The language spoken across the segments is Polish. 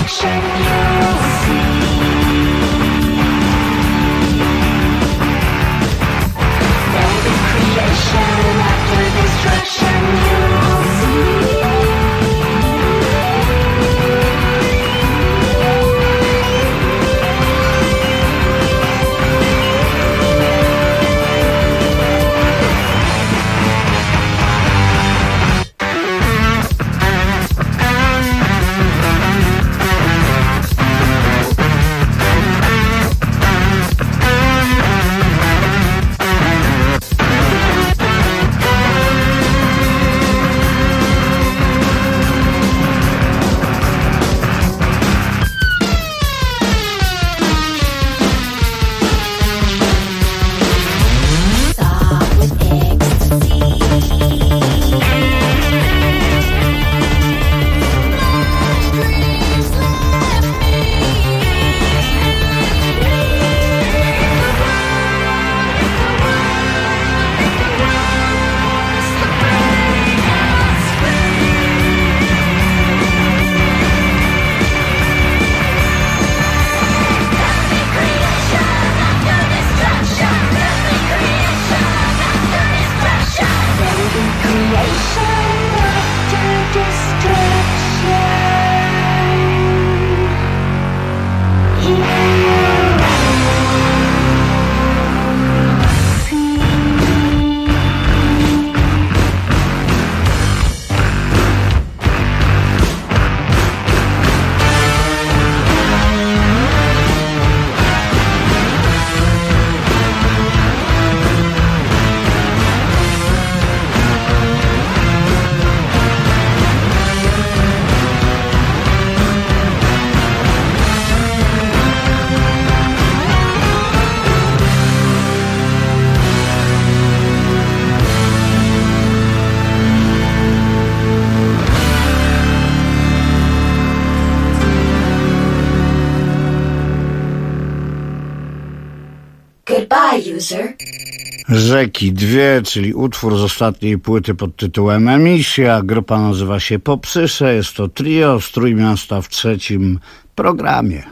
Rzeki dwie, czyli utwór z ostatniej płyty pod tytułem Emisja. Grupa nazywa się Popsysze. Jest to trio z Trójmiasta w trzecim programie.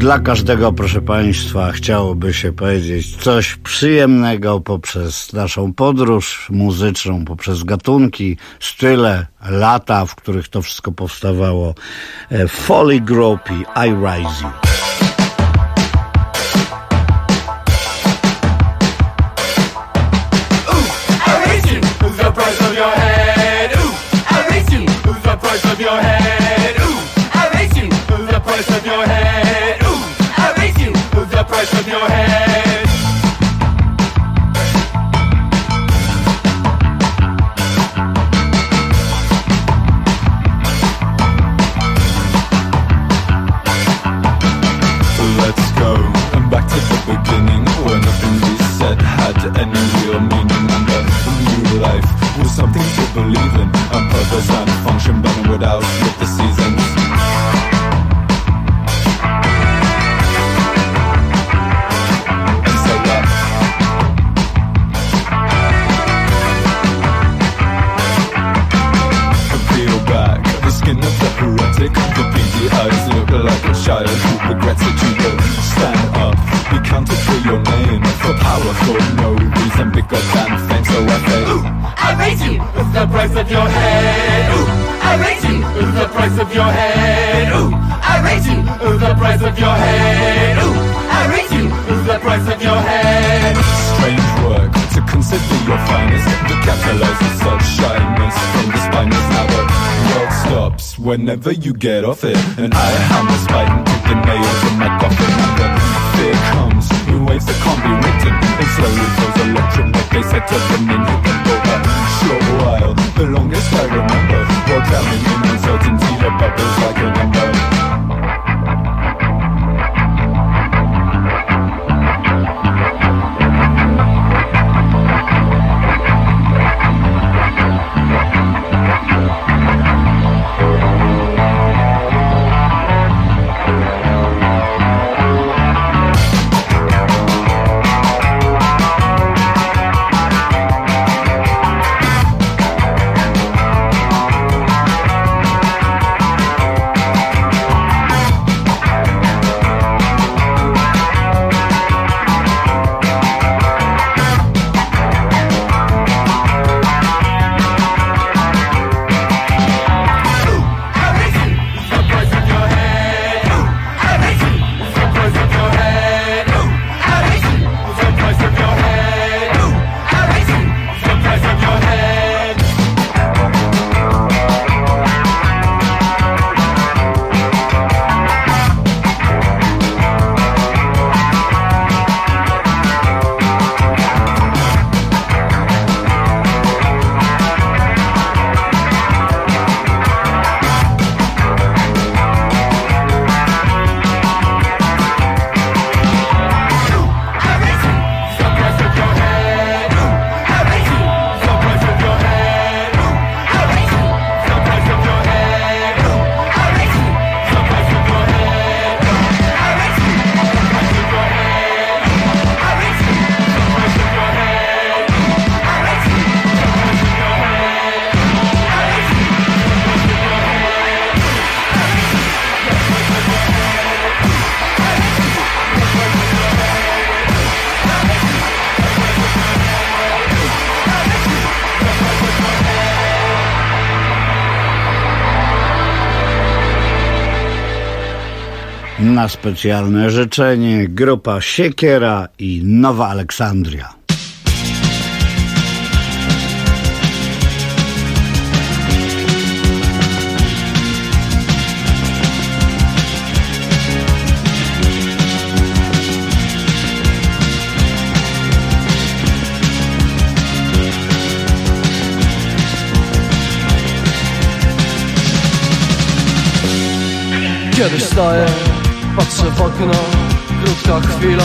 Dla każdego, proszę Państwa, chciałoby się powiedzieć coś przyjemnego poprzez naszą podróż muzyczną, poprzez gatunki, style, lata, w których to wszystko powstawało. Folly Group i I Rise You. Whenever you get off it, and I hammers fighting to the nails in my coffin. And the fear comes in waves that can't be written, and slowly goes electric. But they said to them in hit them for a short while. The longest I remember, while drowning in uncertainty, the bubbles like a number. Na specjalne życzenie grupa Siekiera i Nowa Aleksandria. Kiedy staję, patrzę w okno, krótka chwila.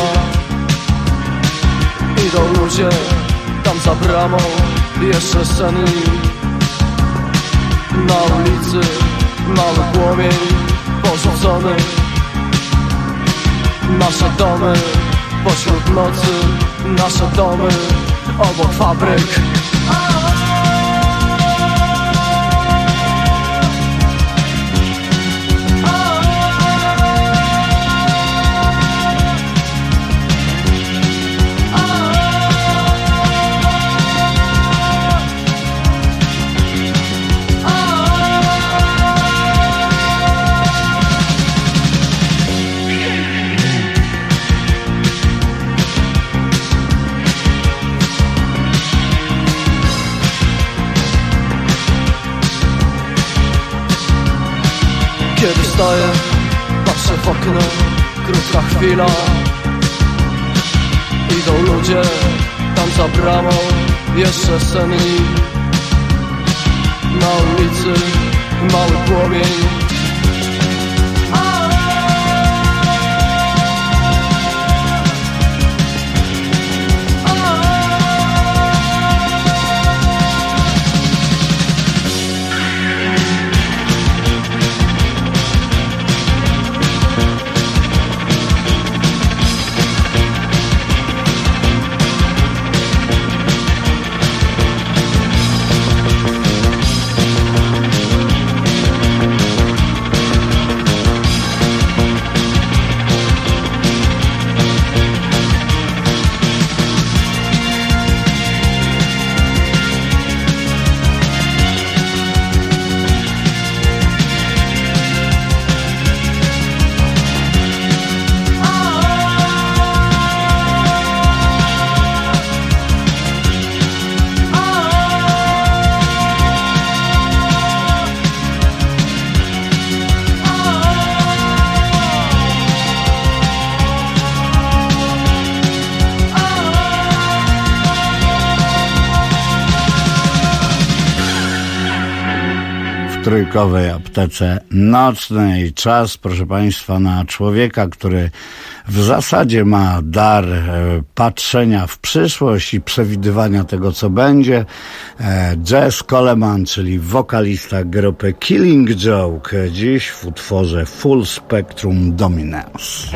Idą ludzie, tam za bramą, jeszcze senni. Na ulicy mały płomień porzucony. Nasze domy pośród nocy, nasze domy obok fabryk. Kiedy stoję, patrzę w okno, krótka chwila. Idą ludzie, tam za bramą, jeszcze senni. Na ulicy mały płomień. Trójkowej aptece nocnej. Czas, proszę Państwa, na człowieka, który w zasadzie ma dar patrzenia w przyszłość i przewidywania tego, co będzie. Jez Coleman, czyli wokalista grupy Killing Joke, dziś w utworze Full Spectrum Dominance.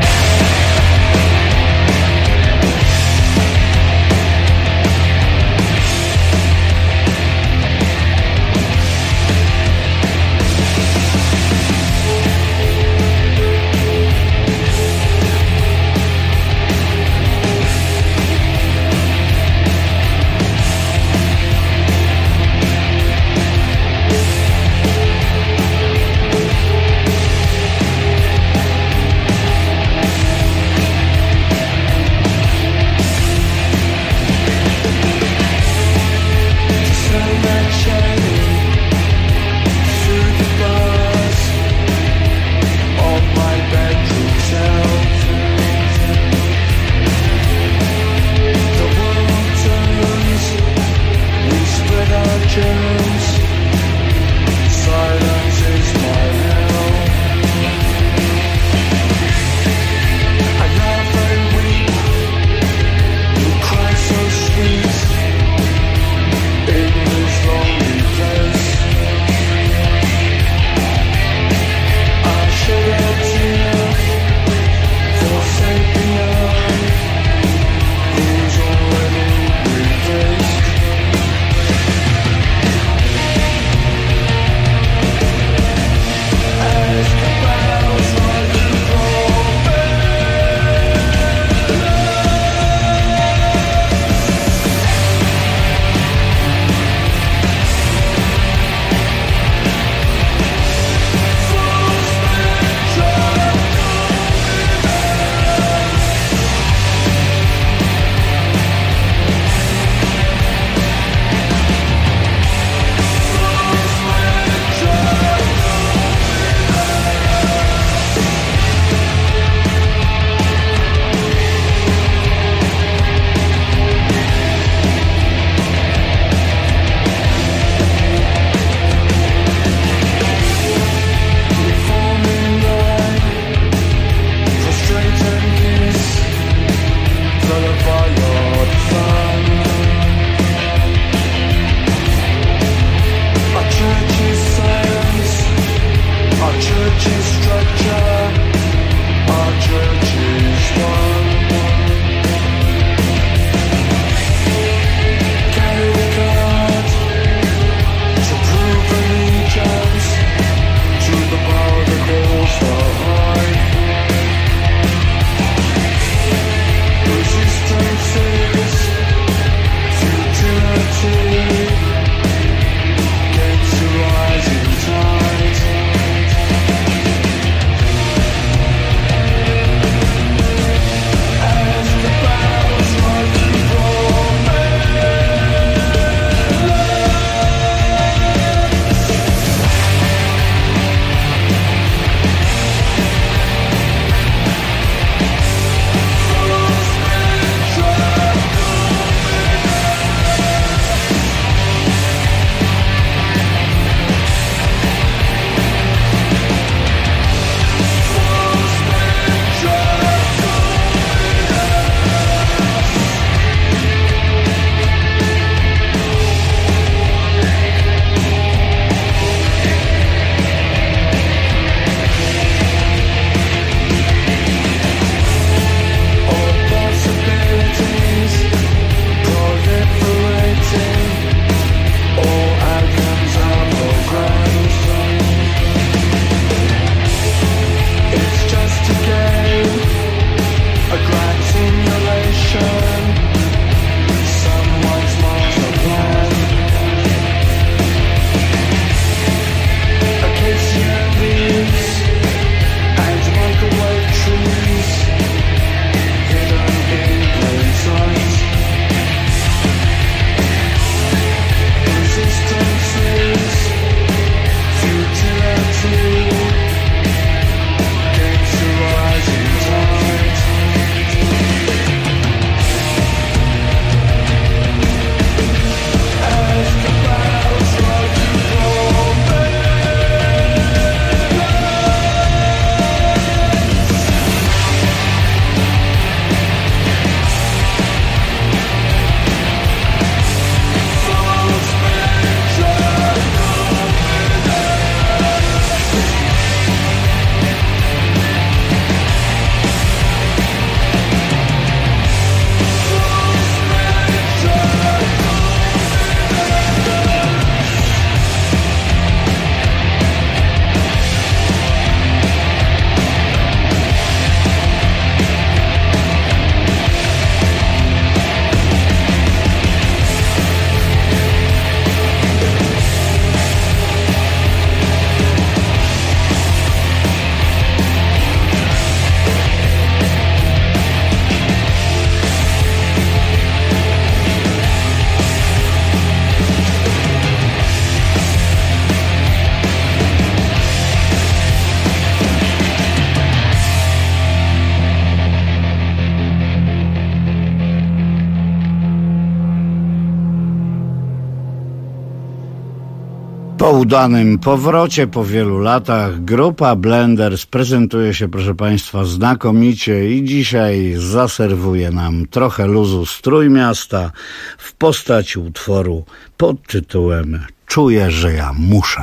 Po udanym powrocie, po wielu latach, grupa Blenders prezentuje się, proszę Państwa, znakomicie i dzisiaj zaserwuje nam trochę luzu z Trójmiasta w postaci utworu pod tytułem Czuję, że ja muszę.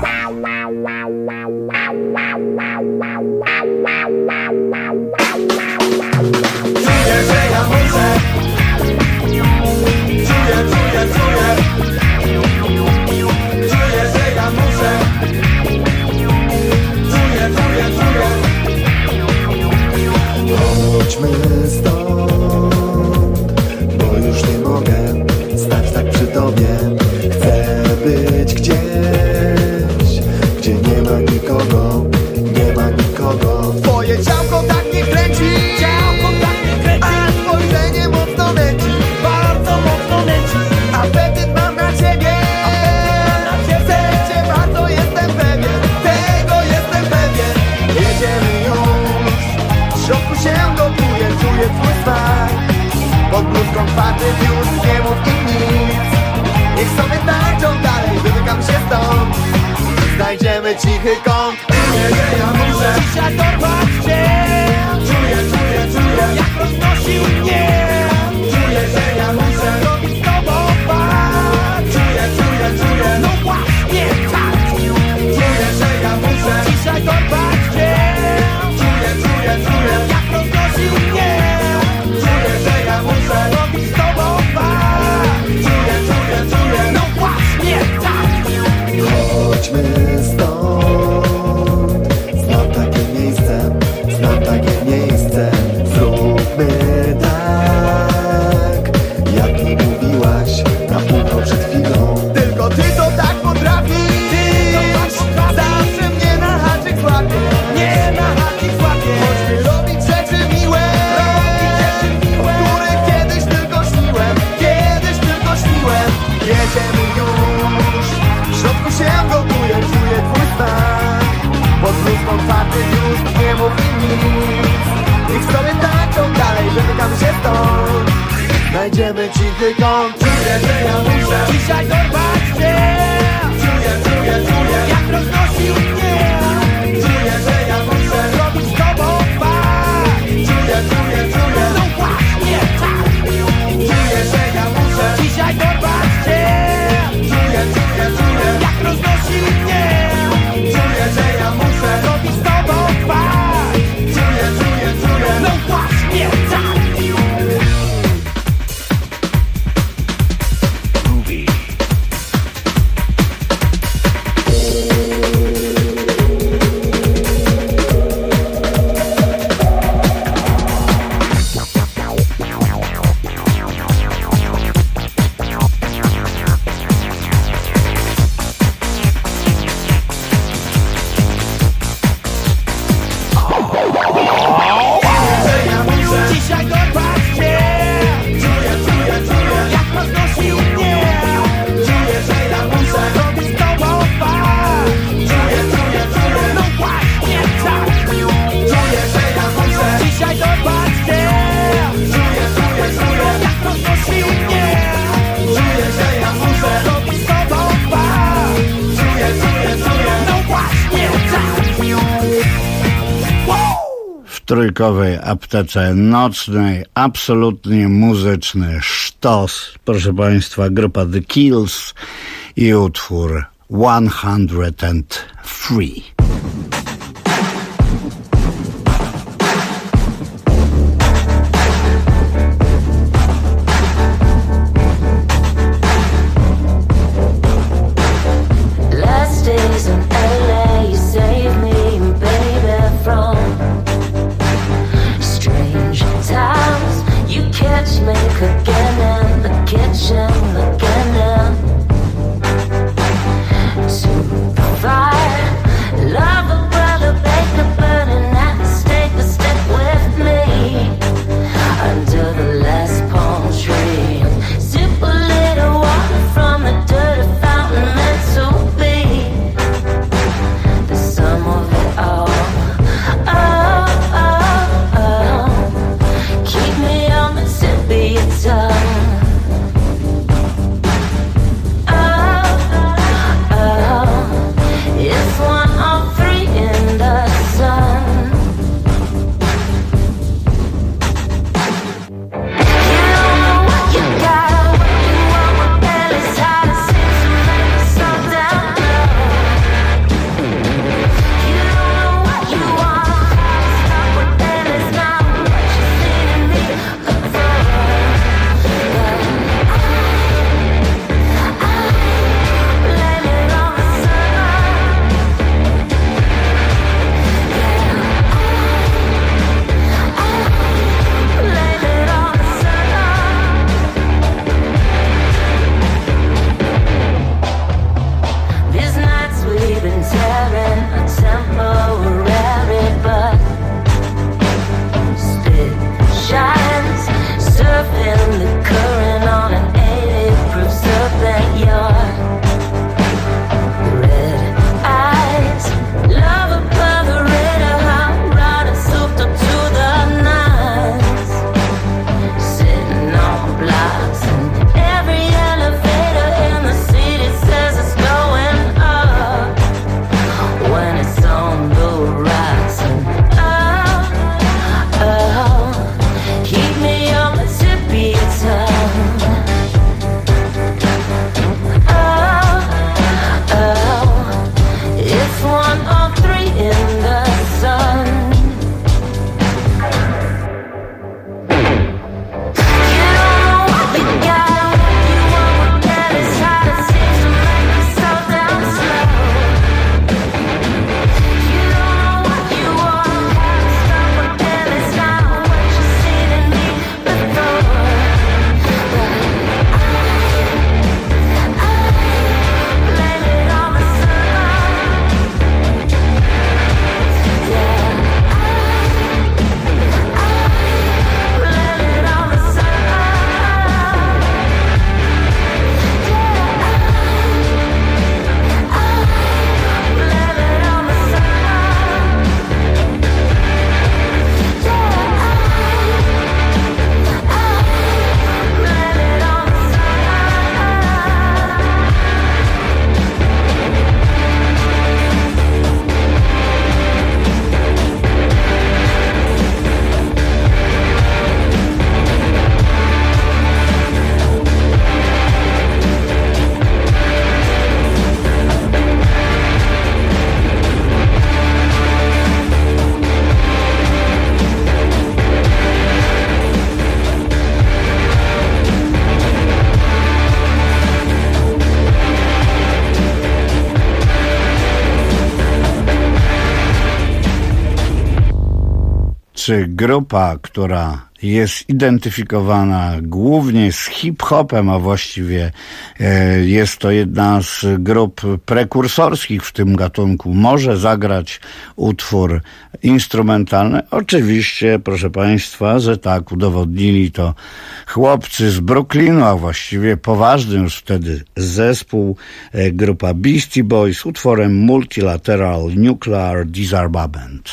Czuję, że ja muszę. Czuję, że ja muszę. Czuję. Chodźmy stąd, bo już nie mogę stać tak przy tobie. Chcę być gdzieś, gdzie nie ma nikogo. Twoje ciałko tak mnie kręci, a spojrzenie mocno leci, bardzo mocno leci. Apetyt mam na ciebie, chcę cię bardzo, jestem pewien, tego jestem pewien. Jedziemy już, w środku się gotuję, czuję twój smak. Pod bluzką twardy już nie mów im nic. Niech sobie tańczą dalej, wymykam się stąd. Znajdziemy cichy kąt. Czuję, że ja muszę dzisiaj dorwać cię. Czuję, jak roznosił mnie. Czuję, że ja muszę robić z tobą fakt. Czuję, no właśnie tak. Czuję, że ja muszę dzisiaj dorwać cię. Czuję, jak roznosił mnie. Czuję, że ja muszę robić z tobą fakt. Czuję, no właśnie tak. Chodźmy stąd, znam takie miejsce, zróbmy tak, jak mi mówiłaś na północ przed chwilą. Tylko ty to tak potrafisz, zawsze mnie na haczyk złapie, chodźmy robić rzeczy miłe, o których kiedyś tylko śniłem. Jedziemy już, w środku się gotuję, czuję twój smak. Pod bluzką twardy już nie mów mi nic. Niech sobie tańczą dalej, wymykam się stąd. Znajdziemy cichy kąt. Czuję, że ja muszę dzisiaj dorwać cię. Czuję, jak roznosił mnie. Czuję, że ja muszę robić z tobą fakt. Czuję, no właśnie tak. Czuję, że ja muszę dzisiaj dorwać cię. Czuję, jak roznosił mnie. Czuję, że ja muszę robić z tobą fakt. Czuję, no właśnie tak. W trójkowej aptece nocnej, absolutnie muzyczny sztos. Proszę Państwa, grupa The Kills i utwór 103. Again in the kitchen, again in to the fire. in the sun. You don't know what you got. You want what that is hot. It seems to make you so damn slow. You don't know what you want. Haven't stopped what that is not what you've seen in me before. But I blame it on the sun. Yeah. Czy grupa, która jest identyfikowana głównie z hip-hopem, a właściwie jest to jedna z grup prekursorskich w tym gatunku, może zagrać utwór instrumentalny? Oczywiście, proszę Państwa, że tak, udowodnili to chłopcy z Brooklynu, a właściwie poważny już wtedy zespół, grupa Beastie Boys, utworem Multilateral Nuclear Disarmament.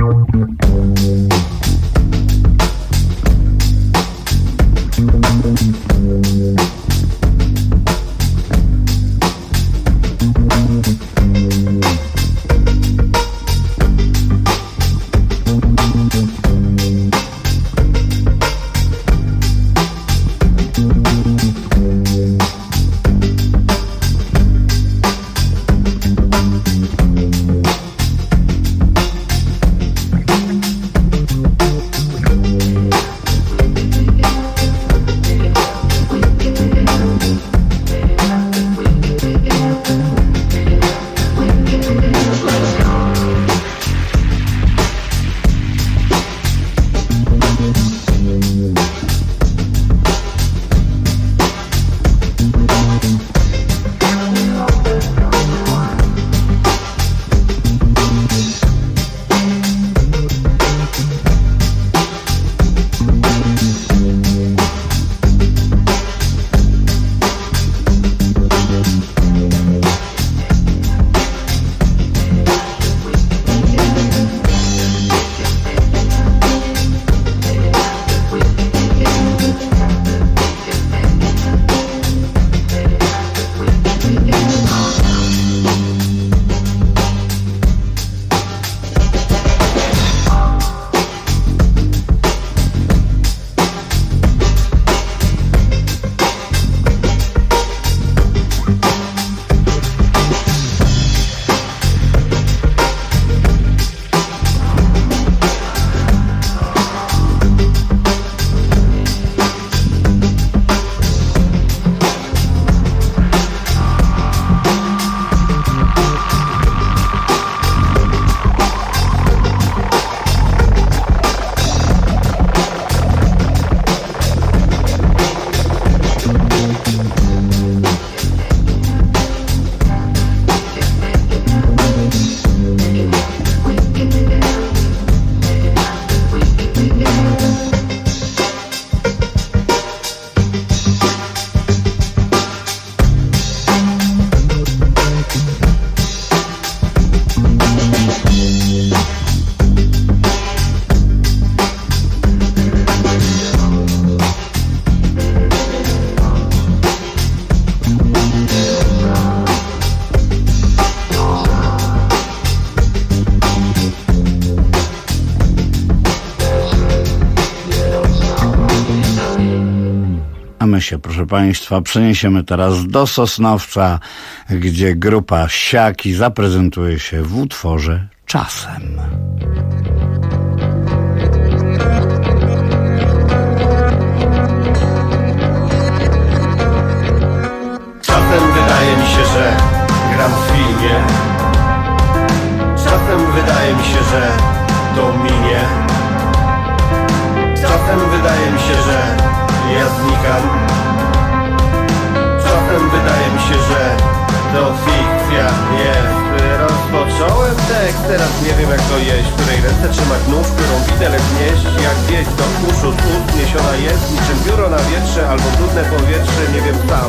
My się, proszę Państwa, przeniesiemy teraz do Sosnowca, gdzie grupa Siaki zaprezentuje się w utworze czasem. Czasem wydaje mi się, że gram w filmie. Czasem wydaje mi się, że to minie. Czasem wydaje mi się, że ja znikam. Czasem wydaje mi się, że to fikcja jest. Rozpocząłem tekst, teraz nie wiem jak to jeść. W której ręce trzymać nóż, którą widelec nieść. Jak wieść do uszu z ust niesiona jest. Niczym biuro na wietrze albo brudne powietrze, nie wiem sam.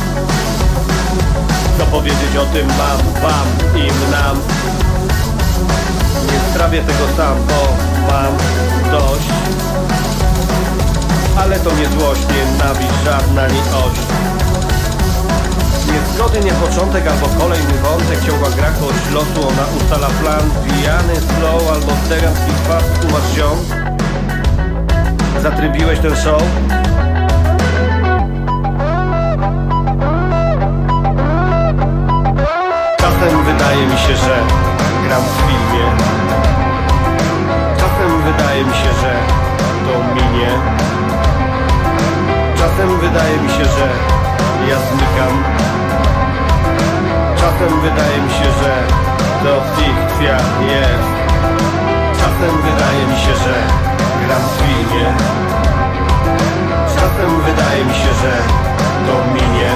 Co powiedzieć o tym mam, wam, im, nam. Nie strawię tego sam, bo mam dość. Ale to nie złość, nienawiść, żadna litość. Niezgody, nie początek albo kolejny wątek. Ciągła gra kość losu, ona ustala plan. Pijany slow albo stegancki fast, tu masz ziom. Zatrybiłeś ten show? Czasem wydaje mi się, że gram w filmie. Czasem wydaje mi się, że to minie. Czasem wydaje mi się, że ja znikam. Czasem wydaje mi się, że to fikcja jest. Czasem wydaje mi się, że gram w filmie. Czasem wydaje mi się, że to minie.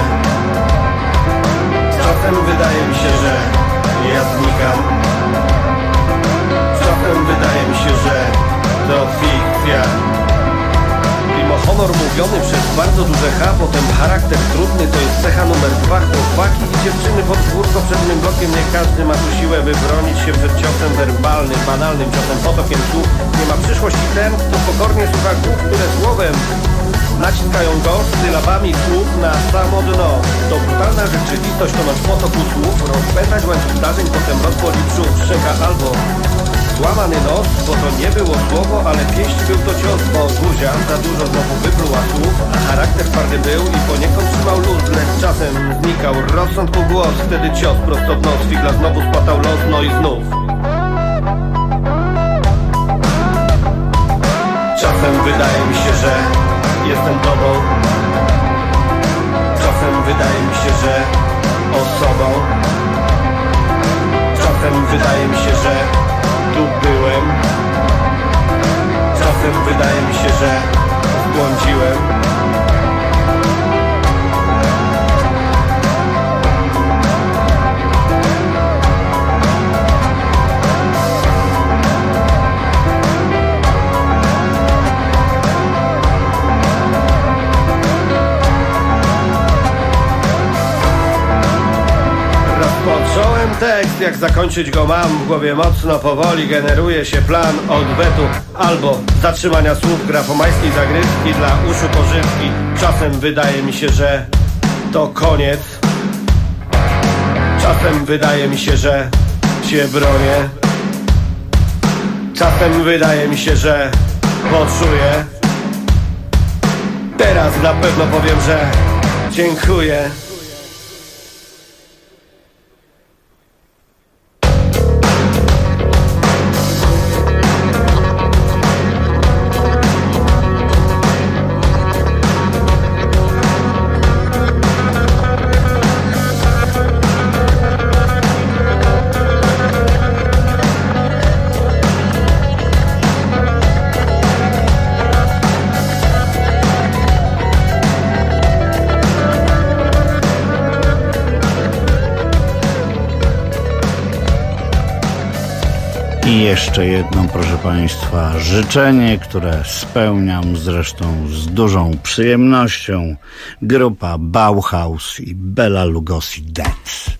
Czasem wydaje mi się, że ja znikam. Czasem wydaje mi się, że to fikcja. Mimo honor mówiony przez bardzo duże H, potem charakter trudny to jest cecha numer 2. Chłopaki i dziewczyny pod dwórko przed mym blokiem. Nie każdy ma tu siłę, by bronić się przed ciosem werbalnym, banalnym ciosem, potokiem słów. Nie ma przyszłości ten, kto pokornie słucha głów, które słowem naciskają go sylabami słów na samo dno. To brutalna rzeczywistość, to nasz potoku słów. Rozpętać łańcuch zdarzeń, potem rozpoli brzuch, szczeka albo złamany nos, bo to nie było słowo, ale pieść był to cios, bo Guzia za dużo znowu wypluła słów, a charakter twardy był i poniekąd trzymał luz, lecz czasem znikał rozsądku głos, wtedy cios prosto w nos, figla znowu spłatał los, no i znów. Czasem wydaje mi się, że jestem tobą. Czasem wydaje mi się, że osobą. Czasem wydaje mi się, że tu byłem. Czasem wydaje mi się, że zbłądziłem. Rozpocząłem tekst, jak zakończyć go mam. W głowie mocno, powoli generuje się plan odwetu albo zatrzymania słów, grafomańskiej zagrywki dla uszu pożywki. Czasem wydaje mi się, że to koniec. Czasem wydaje mi się, że cię bronię. Czasem wydaje mi się, że poczuję. Teraz na pewno powiem, że dziękuję. I jeszcze jedno, proszę Państwa, życzenie, które spełniam zresztą z dużą przyjemnością. Grupa Bauhaus i Bela Lugosi Dance.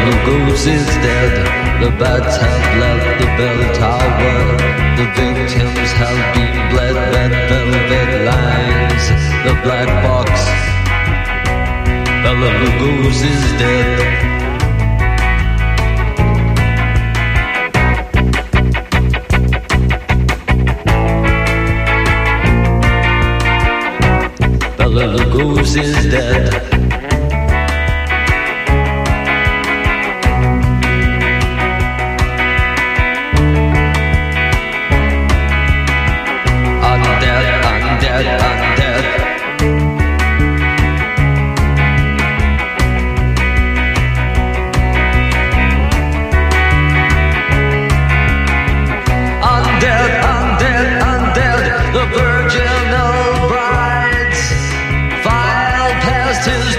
Lugosi is dead. The bats have left the bell tower. The victims have been bled. Red velvet lines. The black box. Bela Lugosi is dead. Bela Lugosi is dead. Undead, undead, undead. Undead, undead, undead. The virginal brides file past his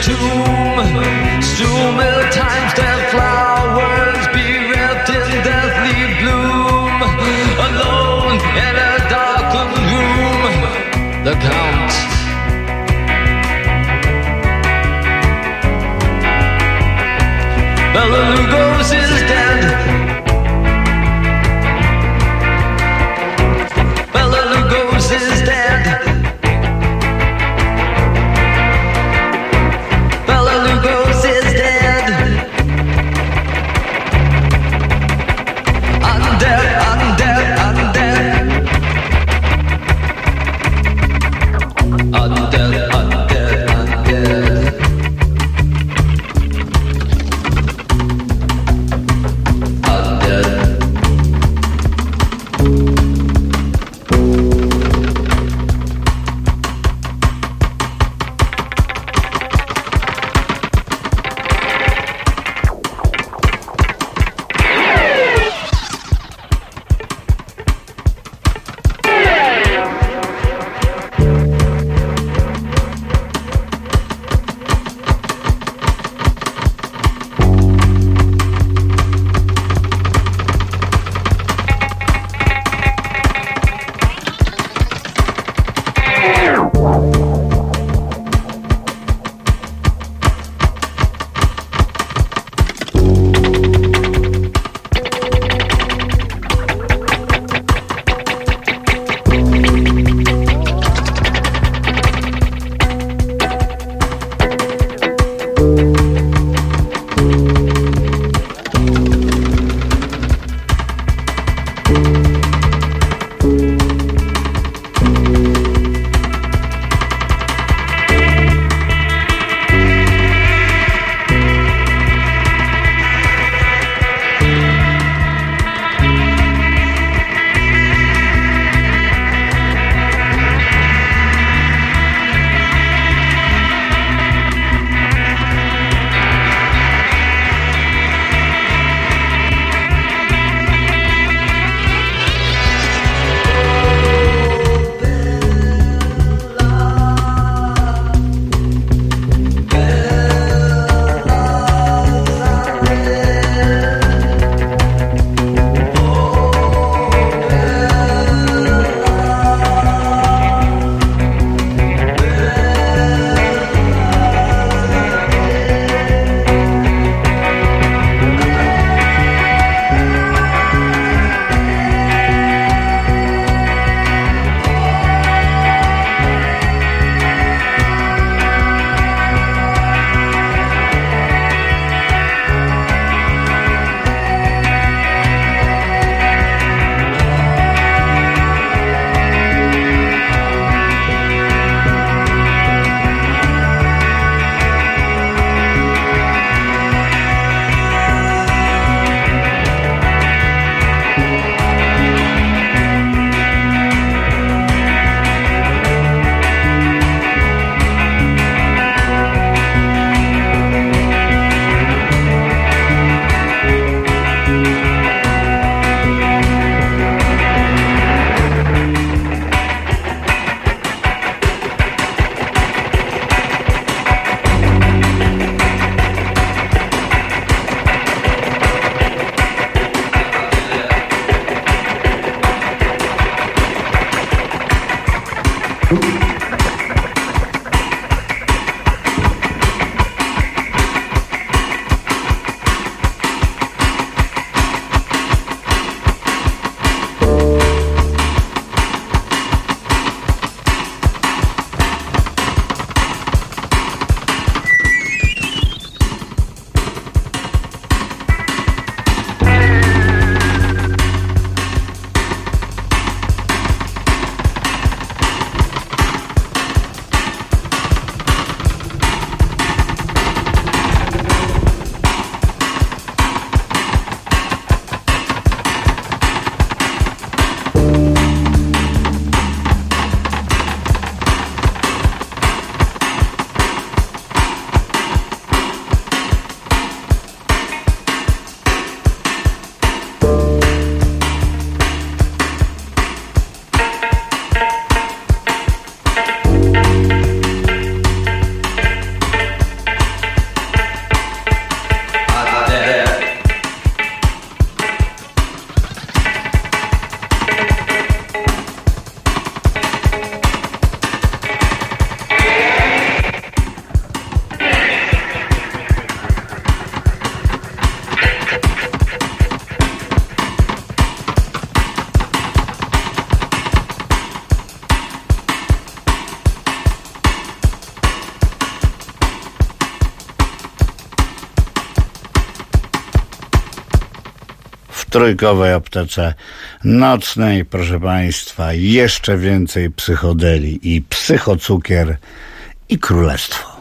trójkowej aptece nocnej, proszę Państwa, jeszcze więcej psychodeli i psychocukier i królestwo.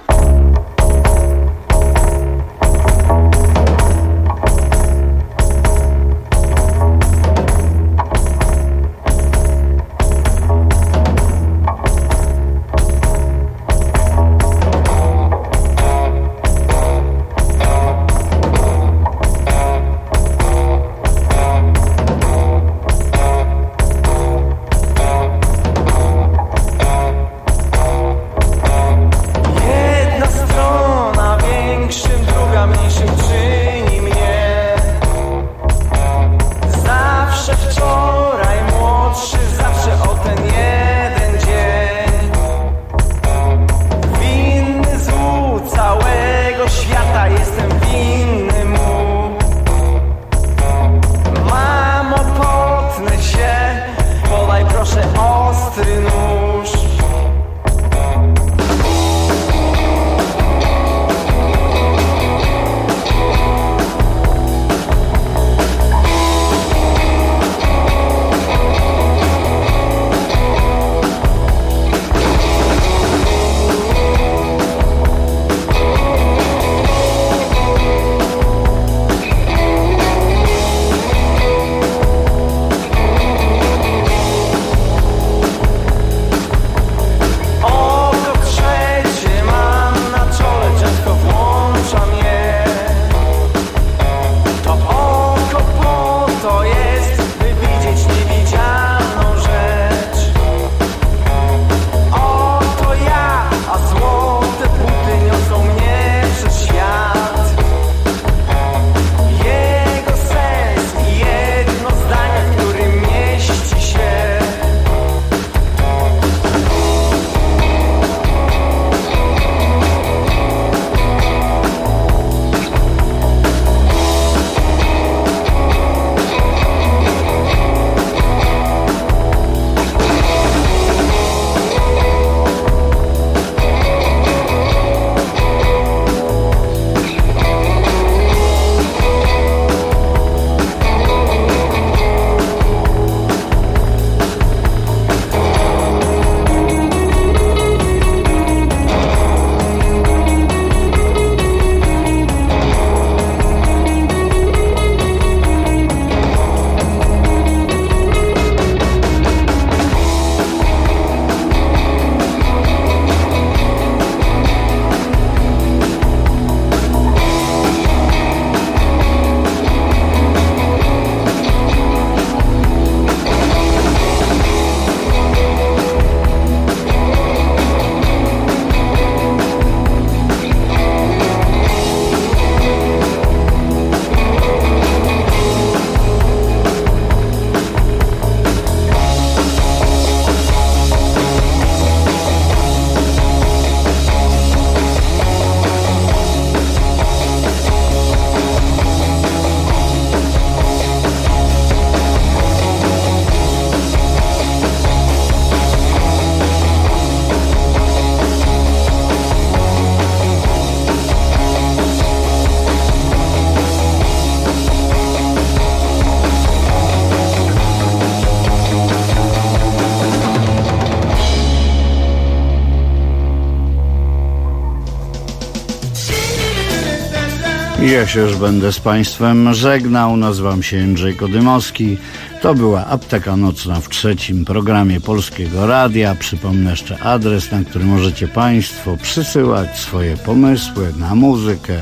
Ja się już będę z Państwem żegnał. Nazywam się Jędrzej Kodymowski. To była Apteka Nocna w trzecim programie Polskiego Radia. Przypomnę jeszcze adres, na który możecie Państwo przysyłać swoje pomysły na muzykę,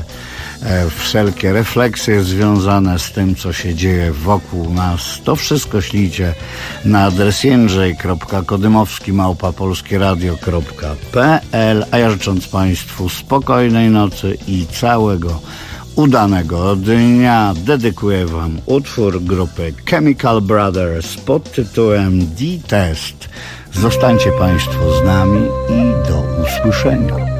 wszelkie refleksje związane z tym, co się dzieje wokół nas. To wszystko ślijcie na adres jędrzej.kodymowski@polskieradio.pl. A ja życząc Państwu spokojnej nocy i całego udanego dnia, dedykuję Wam utwór grupy Chemical Brothers pod tytułem D-Test. Zostańcie Państwo z nami i do usłyszenia.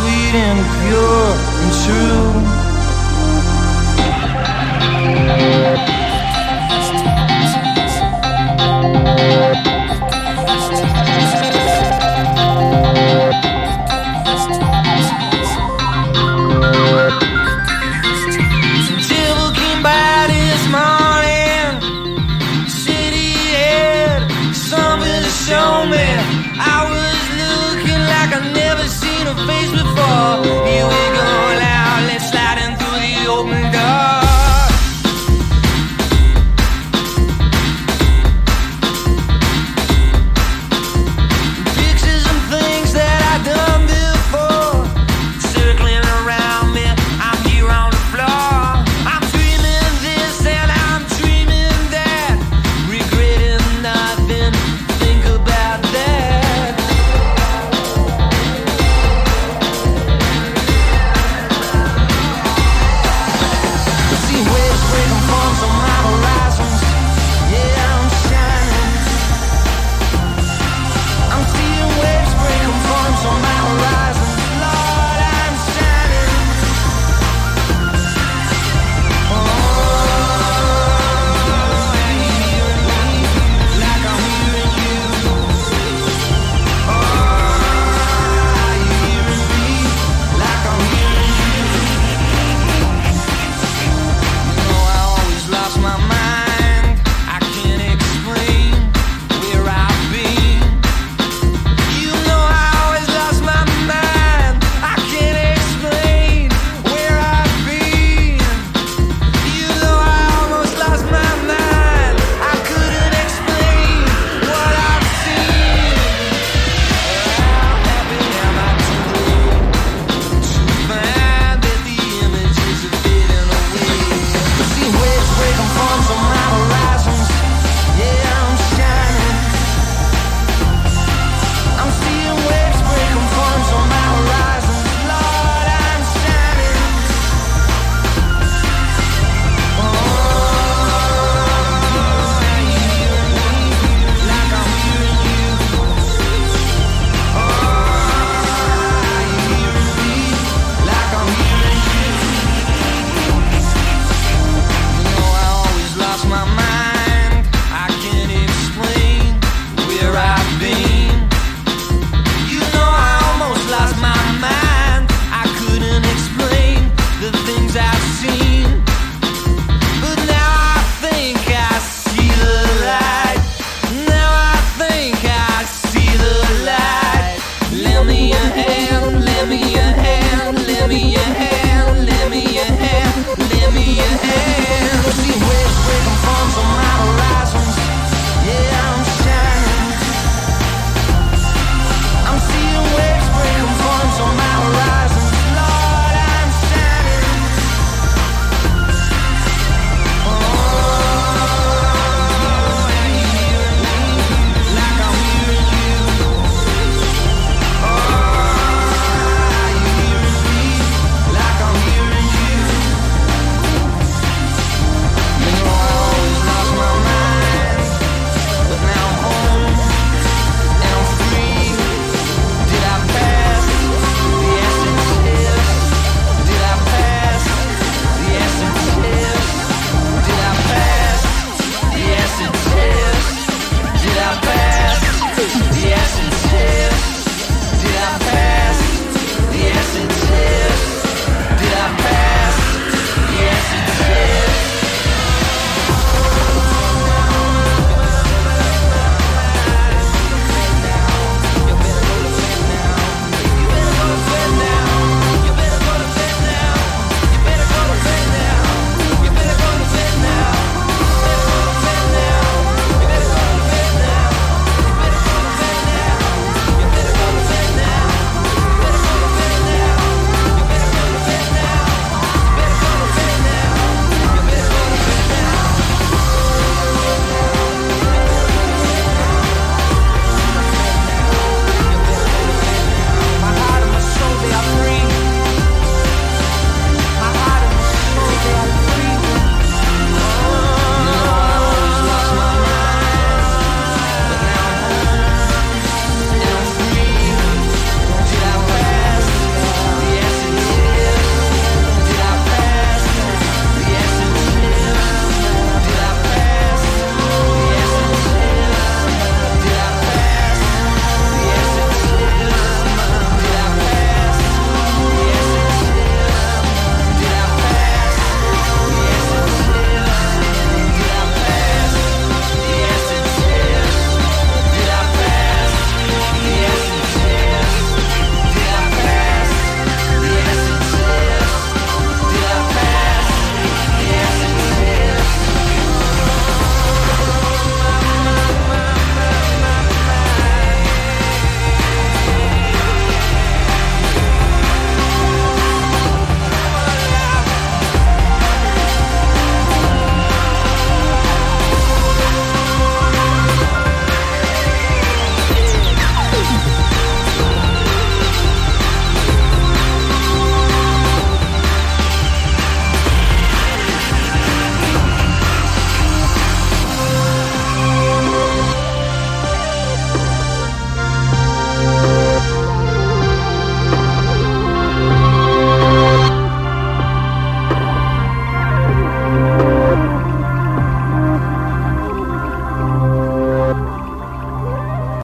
sweet and pure and true.